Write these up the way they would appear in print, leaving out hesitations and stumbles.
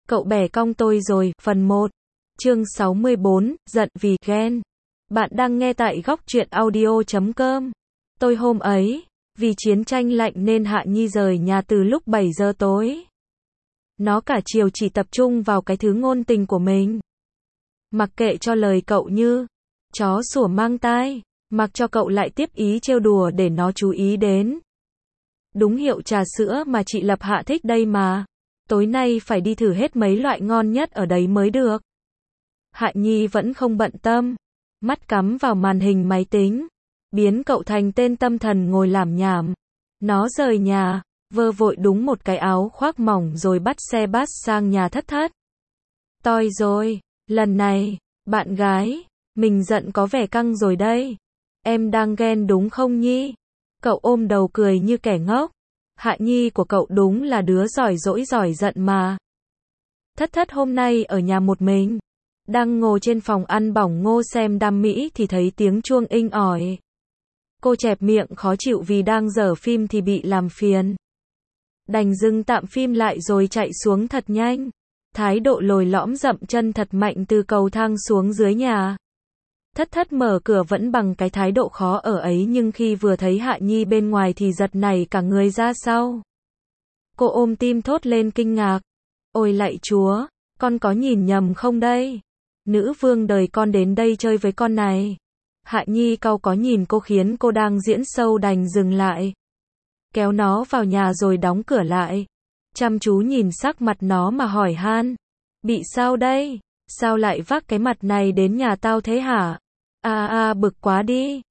Cậu bẻ cong tôi rồi, phần 1. Chương 64, giận vì ghen. Bạn đang nghe tại góc truyện audio.com. Tôi hôm ấy, vì chiến tranh lạnh nên Hạ Nhi rời nhà từ lúc 7 giờ tối. Nó cả chiều chỉ tập trung vào cái thứ ngôn tình của mình. Mặc kệ cho lời cậu như chó sủa mang tai, mặc cho cậu lại tiếp ý trêu đùa để nó chú ý đến. Đúng hiệu trà sữa mà chị Lập Hạ thích đây mà. Tối nay phải đi thử hết mấy loại ngon nhất ở đấy mới được. Hạ Nhi vẫn không bận tâm, mắt cắm vào màn hình máy tính, biến cậu thành tên tâm thần ngồi làm nhảm. Nó rời nhà, vơ vội đúng một cái áo khoác mỏng rồi bắt xe bus sang nhà Thất Thất. Toi rồi, lần này, bạn gái, mình giận có vẻ căng rồi đây. Em đang ghen đúng không Nhi? Cậu ôm đầu cười như kẻ ngốc. Hạ Nhi của cậu đúng là đứa giỏi giận mà. Thất Thất hôm nay ở nhà một mình, đang ngồi trên phòng ăn bỏng ngô xem đam mỹ thì thấy tiếng chuông inh ỏi. Cô chẹp miệng khó chịu vì đang dở phim thì bị làm phiền. Đành dừng tạm phim lại rồi chạy xuống thật nhanh. Thái độ lồi lõm dậm chân thật mạnh từ cầu thang xuống dưới nhà. Thất Thất mở cửa vẫn bằng cái thái độ khó ở ấy nhưng khi vừa thấy Hạ Nhi bên ngoài thì giật nảy cả người ra sau. Cô ôm tim thốt lên kinh ngạc. Ôi lạy chúa, con có nhìn nhầm không đây? Nữ vương đời con đến đây chơi với con này. Hạ Nhi cau có nhìn cô khiến cô đang diễn sâu đành dừng lại. Kéo nó vào nhà rồi đóng cửa lại. Chăm chú nhìn sắc mặt nó mà hỏi han. Bị sao đây? Sao lại vác cái mặt này đến nhà tao thế hả? Bực quá đi.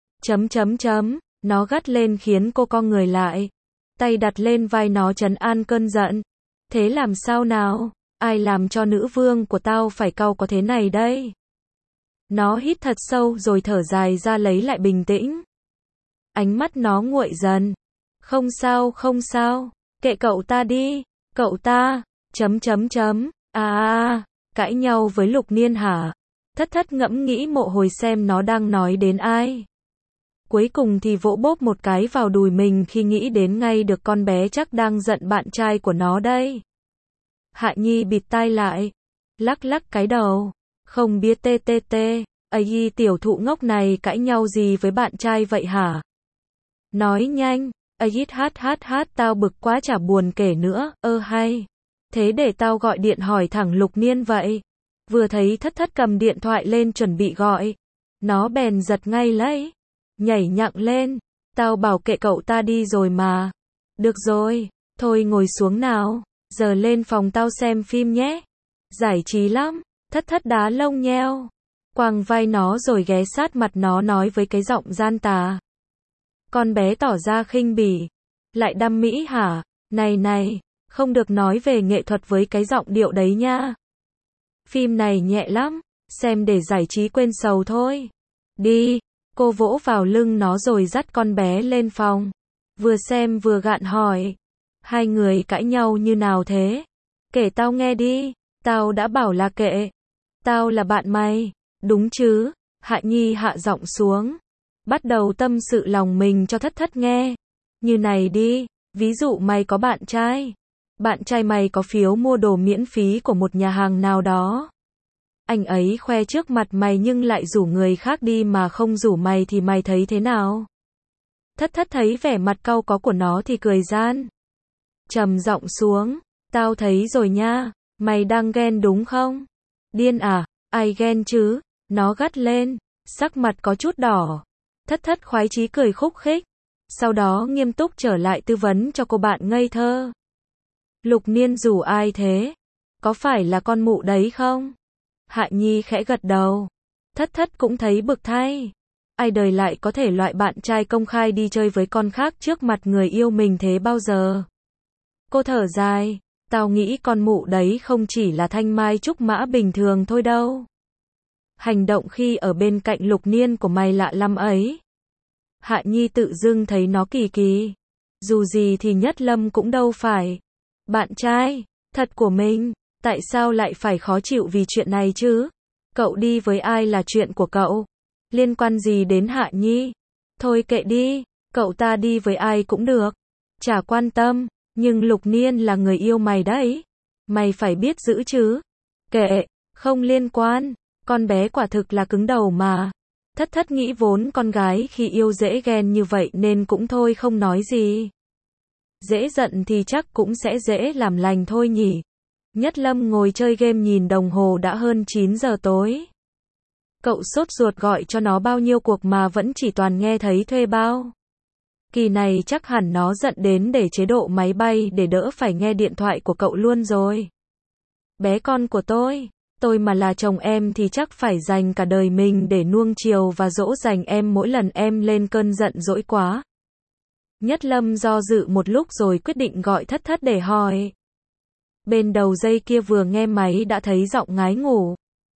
Nó gắt lên khiến cô co người lại. Tay đặt lên vai nó trấn an cơn giận. Thế làm sao nào? Ai làm cho nữ vương của tao phải cau có thế này đây? Nó hít thật sâu rồi thở dài ra lấy lại bình tĩnh. Ánh mắt nó nguội dần. Không sao. Kệ cậu ta đi. Cậu ta. Cãi nhau với Lục Niên hả? Thất Thất ngẫm nghĩ mộ hồi xem nó đang nói đến ai. Cuối cùng thì vỗ bốp một cái vào đùi mình khi nghĩ đến ngay được con bé chắc đang giận bạn trai của nó đây. Hạ Nhi bịt tai lại, lắc cái đầu, không biết ấy tiểu thụ ngốc này cãi nhau gì với bạn trai vậy hả? Nói nhanh, hát tao bực quá chả buồn kể nữa, hay. Thế để tao gọi điện hỏi thẳng Lục Niên vậy. Vừa thấy Thất Thất cầm điện thoại lên chuẩn bị gọi, nó bèn giật ngay lấy, nhảy nhặng lên, tao bảo kệ cậu ta đi rồi mà. Được rồi, thôi ngồi xuống nào, giờ lên phòng tao xem phim nhé. Giải trí lắm. Thất Thất đá lông nheo, quàng vai nó rồi ghé sát mặt nó nói với cái giọng gian tà. Con bé tỏ ra khinh bỉ. Lại đăm mỹ hả? Này, không được nói về nghệ thuật với cái giọng điệu đấy nha. Phim này nhẹ lắm, xem để giải trí quên sầu thôi. Đi, cô vỗ vào lưng nó rồi dắt con bé lên phòng. Vừa xem vừa gạn hỏi. Hai người cãi nhau như nào thế? Kể tao nghe đi, tao đã bảo là kệ. Tao là bạn mày, đúng chứ? Hạ Nhi hạ giọng xuống. Bắt đầu tâm sự lòng mình cho Thất Thất nghe. Như này đi, ví dụ mày có bạn trai. Bạn trai mày có phiếu mua đồ miễn phí của một nhà hàng nào đó. Anh ấy khoe trước mặt mày nhưng lại rủ người khác đi mà không rủ mày thì mày thấy thế nào? Thất Thất thấy vẻ mặt cau có của nó thì cười gian. Trầm giọng xuống, tao thấy rồi nha, mày đang ghen đúng không? Điên à, ai ghen chứ? Nó gắt lên, sắc mặt có chút đỏ. Thất Thất khoái chí cười khúc khích. Sau đó nghiêm túc trở lại tư vấn cho cô bạn ngây thơ. Lục Niên rủ ai thế? Có phải là con mụ đấy không? Hạ Nhi khẽ gật đầu. Thất Thất cũng thấy bực thay. Ai đời lại có thể loại bạn trai công khai đi chơi với con khác trước mặt người yêu mình thế bao giờ? Cô thở dài. Tao nghĩ con mụ đấy không chỉ là thanh mai trúc mã bình thường thôi đâu. Hành động khi ở bên cạnh Lục Niên của mày lạ lắm ấy. Hạ Nhi tự dưng thấy nó kỳ. Dù gì thì Nhất Lâm cũng đâu phải bạn trai thật của mình, tại sao lại phải khó chịu vì chuyện này chứ? Cậu đi với ai là chuyện của cậu, liên quan gì đến Hạ Nhi? Thôi kệ đi, cậu ta đi với ai cũng được, chả quan tâm, nhưng Lục Niên là người yêu mày đấy. Mày phải biết giữ chứ. Kệ, không liên quan, con bé quả thực là cứng đầu mà. Thất thất nghĩ vốn con gái khi yêu dễ ghen như vậy nên cũng thôi không nói gì. Dễ giận thì chắc cũng sẽ dễ làm lành thôi nhỉ. Nhất Lâm ngồi chơi game nhìn đồng hồ đã hơn 9 giờ tối. Cậu sốt ruột gọi cho nó bao nhiêu cuộc mà vẫn chỉ toàn nghe thấy thuê bao. Kỳ này chắc hẳn nó giận đến để chế độ máy bay để đỡ phải nghe điện thoại của cậu luôn rồi. Bé con của tôi mà là chồng em thì chắc phải dành cả đời mình để nuông chiều và dỗ dành em mỗi lần em lên cơn giận dỗi quá. Nhất Lâm do dự một lúc rồi quyết định gọi thất thất để hỏi. Bên đầu dây kia vừa nghe máy đã thấy giọng ngái ngủ.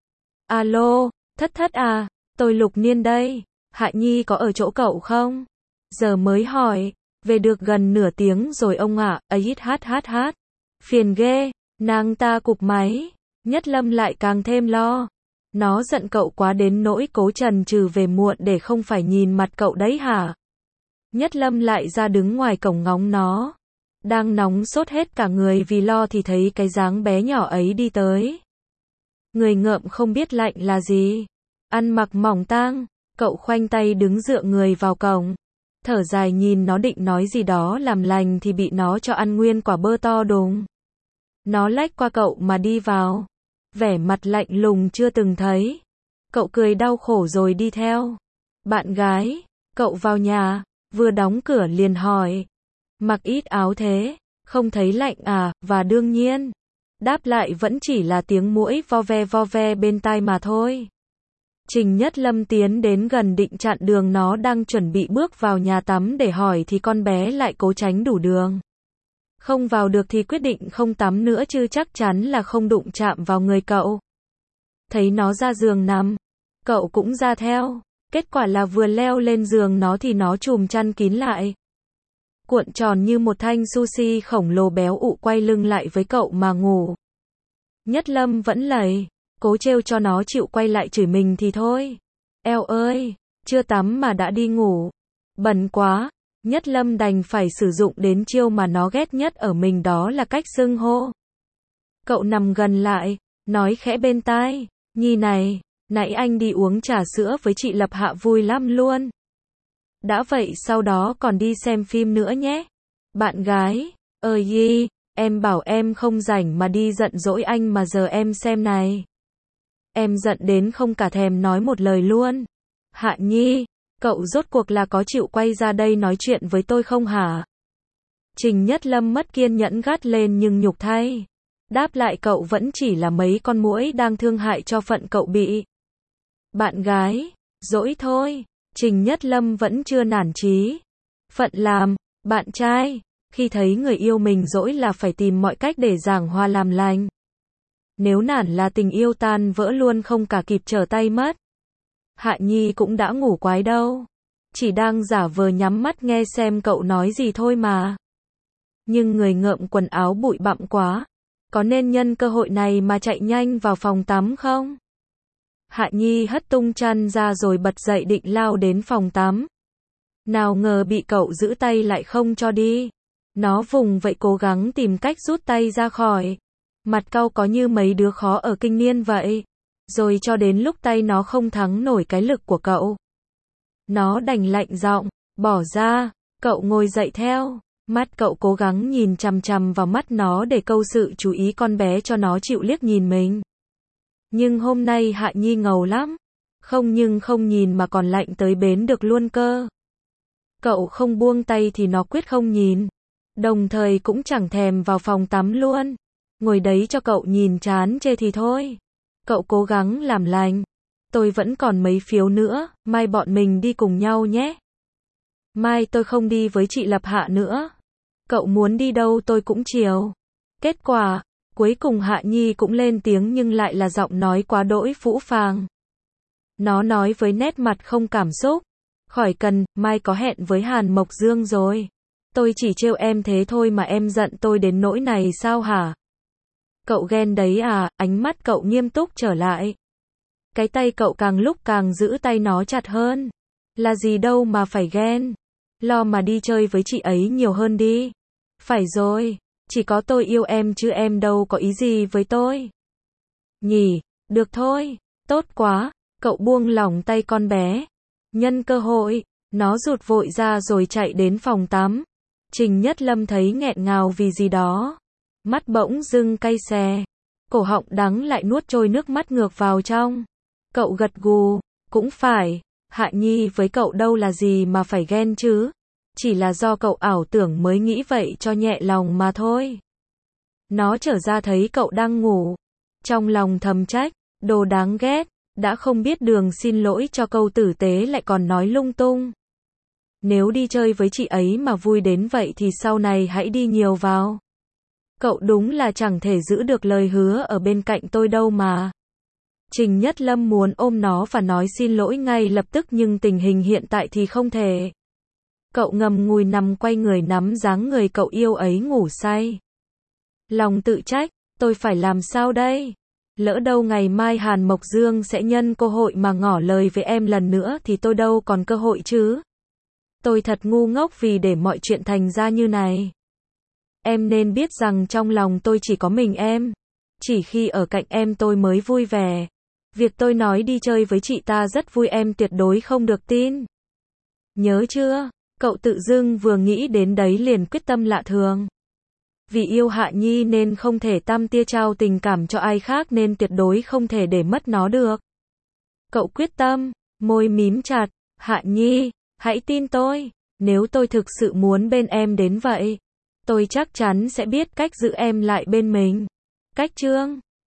Alo, thất thất à, tôi Lục Niên đây, Hạ Nhi có ở chỗ cậu không? Giờ mới hỏi, về được gần nửa tiếng rồi ông ạ, ấy hát. Phiền ghê, nàng ta cụp máy. Nhất Lâm lại càng thêm lo. Nó giận cậu quá đến nỗi cố chần chừ về muộn để không phải nhìn mặt cậu đấy hả? Nhất Lâm lại ra đứng ngoài cổng ngóng nó. Đang nóng sốt hết cả người vì lo thì thấy cái dáng bé nhỏ ấy đi tới. Người ngợm không biết lạnh là gì. Ăn mặc mỏng tang, cậu khoanh tay đứng dựa người vào cổng. Thở dài nhìn nó định nói gì đó làm lành thì bị nó cho ăn nguyên quả bơ to đùng. Nó lách qua cậu mà đi vào. Vẻ mặt lạnh lùng chưa từng thấy. Cậu cười đau khổ rồi đi theo. Bạn gái, cậu vào nhà, vừa đóng cửa liền hỏi. Mặc ít áo thế, không thấy lạnh à, và đương nhiên. Đáp lại vẫn chỉ là tiếng muỗi vo ve bên tai mà thôi. Trình Nhất Lâm tiến đến gần định chặn đường nó đang chuẩn bị bước vào nhà tắm để hỏi thì con bé lại cố tránh đủ đường. Không vào được thì quyết định không tắm nữa chứ chắc chắn là không đụng chạm vào người cậu. Thấy nó ra giường nằm, cậu cũng ra theo. Kết quả là vừa leo lên giường nó thì nó chùm chăn kín lại. Cuộn tròn như một thanh sushi khổng lồ béo ụ quay lưng lại với cậu mà ngủ. Nhất Lâm vẫn lầy, cố trêu cho nó chịu quay lại chửi mình thì thôi. Eo ơi, chưa tắm mà đã đi ngủ. Bẩn quá. Nhất Lâm đành phải sử dụng đến chiêu mà nó ghét nhất ở mình, đó là cách xưng hô. Cậu nằm gần lại, nói khẽ bên tai, Nhi này, nãy anh đi uống trà sữa với chị Lập Hạ vui lắm luôn. Đã vậy sau đó còn đi xem phim nữa nhé. Bạn gái, ơi Yi, em bảo em không rảnh mà đi giận dỗi anh mà giờ em xem này. Em giận đến không cả thèm nói một lời luôn. Hạ Nhi, cậu rốt cuộc là có chịu quay ra đây nói chuyện với tôi không hả? Trình Nhất Lâm mất kiên nhẫn gắt lên nhưng nhục thay. Đáp lại cậu vẫn chỉ là mấy con muỗi đang thương hại cho phận cậu bị. Bạn gái, dỗi thôi. Trình Nhất Lâm vẫn chưa nản chí. Phận làm, bạn trai, khi thấy người yêu mình dỗi là phải tìm mọi cách để giảng hòa làm lành. Nếu nản là tình yêu tan vỡ luôn không cả kịp trở tay mất. Hạ Nhi cũng đã ngủ quái đâu. Chỉ đang giả vờ nhắm mắt nghe xem cậu nói gì thôi mà. Nhưng người ngợm quần áo bụi bặm quá. Có nên nhân cơ hội này mà chạy nhanh vào phòng tắm không? Hạ Nhi hất tung chăn ra rồi bật dậy định lao đến phòng tắm. Nào ngờ bị cậu giữ tay lại không cho đi. Nó vùng vậy cố gắng tìm cách rút tay ra khỏi. Mặt cau có như mấy đứa khó ở kinh niên vậy. Rồi cho đến lúc tay nó không thắng nổi cái lực của cậu. Nó đành lạnh giọng, bỏ ra, cậu ngồi dậy theo. Mắt cậu cố gắng nhìn chằm chằm vào mắt nó để câu sự chú ý con bé cho nó chịu liếc nhìn mình. Nhưng hôm nay Hạ Nhi ngầu lắm. Không nhưng không nhìn mà còn lạnh tới bến được luôn cơ. Cậu không buông tay thì nó quyết không nhìn. Đồng thời cũng chẳng thèm vào phòng tắm luôn. Ngồi đấy cho cậu nhìn chán chê thì thôi. Cậu cố gắng làm lành. Tôi vẫn còn mấy phiếu nữa, mai bọn mình đi cùng nhau nhé. Mai tôi không đi với chị Lập Hạ nữa. Cậu muốn đi đâu tôi cũng chiều. Kết quả, cuối cùng Hạ Nhi cũng lên tiếng nhưng lại là giọng nói quá đỗi phũ phàng. Nó nói với nét mặt không cảm xúc. Khỏi cần, mai có hẹn với Hàn Mộc Dương rồi. Tôi chỉ trêu em thế thôi mà em giận tôi đến nỗi này sao hả? Cậu ghen đấy à? Ánh mắt cậu nghiêm túc trở lại. Cái tay cậu càng lúc càng giữ tay nó chặt hơn. Là gì đâu mà phải ghen. Lo mà đi chơi với chị ấy nhiều hơn đi. Phải rồi, Chỉ có tôi yêu em chứ em đâu có ý gì với tôi. Nhỉ, được thôi, tốt quá, cậu buông lỏng tay con bé. Nhân cơ hội, nó rụt vội ra rồi chạy đến phòng tắm. Trình Nhất Lâm thấy nghẹn ngào vì gì đó. Mắt bỗng dưng cay xè. Cổ họng đắng lại nuốt trôi nước mắt ngược vào trong. Cậu gật gù, cũng phải, Hạ Nhi với cậu đâu là gì mà phải ghen chứ. Chỉ là do cậu ảo tưởng mới nghĩ vậy cho nhẹ lòng mà thôi. Nó trở ra thấy cậu đang ngủ. Trong lòng thầm trách, đồ đáng ghét, đã không biết đường xin lỗi cho câu tử tế lại còn nói lung tung. Nếu đi chơi với chị ấy mà vui đến vậy thì sau này hãy đi nhiều vào. Cậu đúng là chẳng thể giữ được lời hứa ở bên cạnh tôi đâu mà. Trình Nhất Lâm muốn ôm nó và nói xin lỗi ngay lập tức nhưng tình hình hiện tại thì không thể. Cậu ngầm ngùi nằm quay người nắm dáng người cậu yêu ấy ngủ say. Lòng tự trách, tôi phải làm sao đây? Lỡ đâu ngày mai Hàn Mộc Dương sẽ nhân cơ hội mà ngỏ lời với em lần nữa thì tôi đâu còn cơ hội chứ. Tôi thật ngu ngốc vì để mọi chuyện thành ra như này. Em nên biết rằng trong lòng tôi chỉ có mình em. Chỉ khi ở cạnh em tôi mới vui vẻ. Việc tôi nói đi chơi với chị ta rất vui em tuyệt đối không được tin. Nhớ chưa? Cậu tự dưng vừa nghĩ đến đấy liền quyết tâm lạ thường. Vì yêu Hạ Nhi nên không thể tăm tia trao tình cảm cho ai khác nên tuyệt đối không thể để mất nó được. Cậu quyết tâm, môi mím chặt, Hạ Nhi, hãy tin tôi, nếu tôi thực sự muốn bên em đến vậy, tôi chắc chắn sẽ biết cách giữ em lại bên mình. Cách chương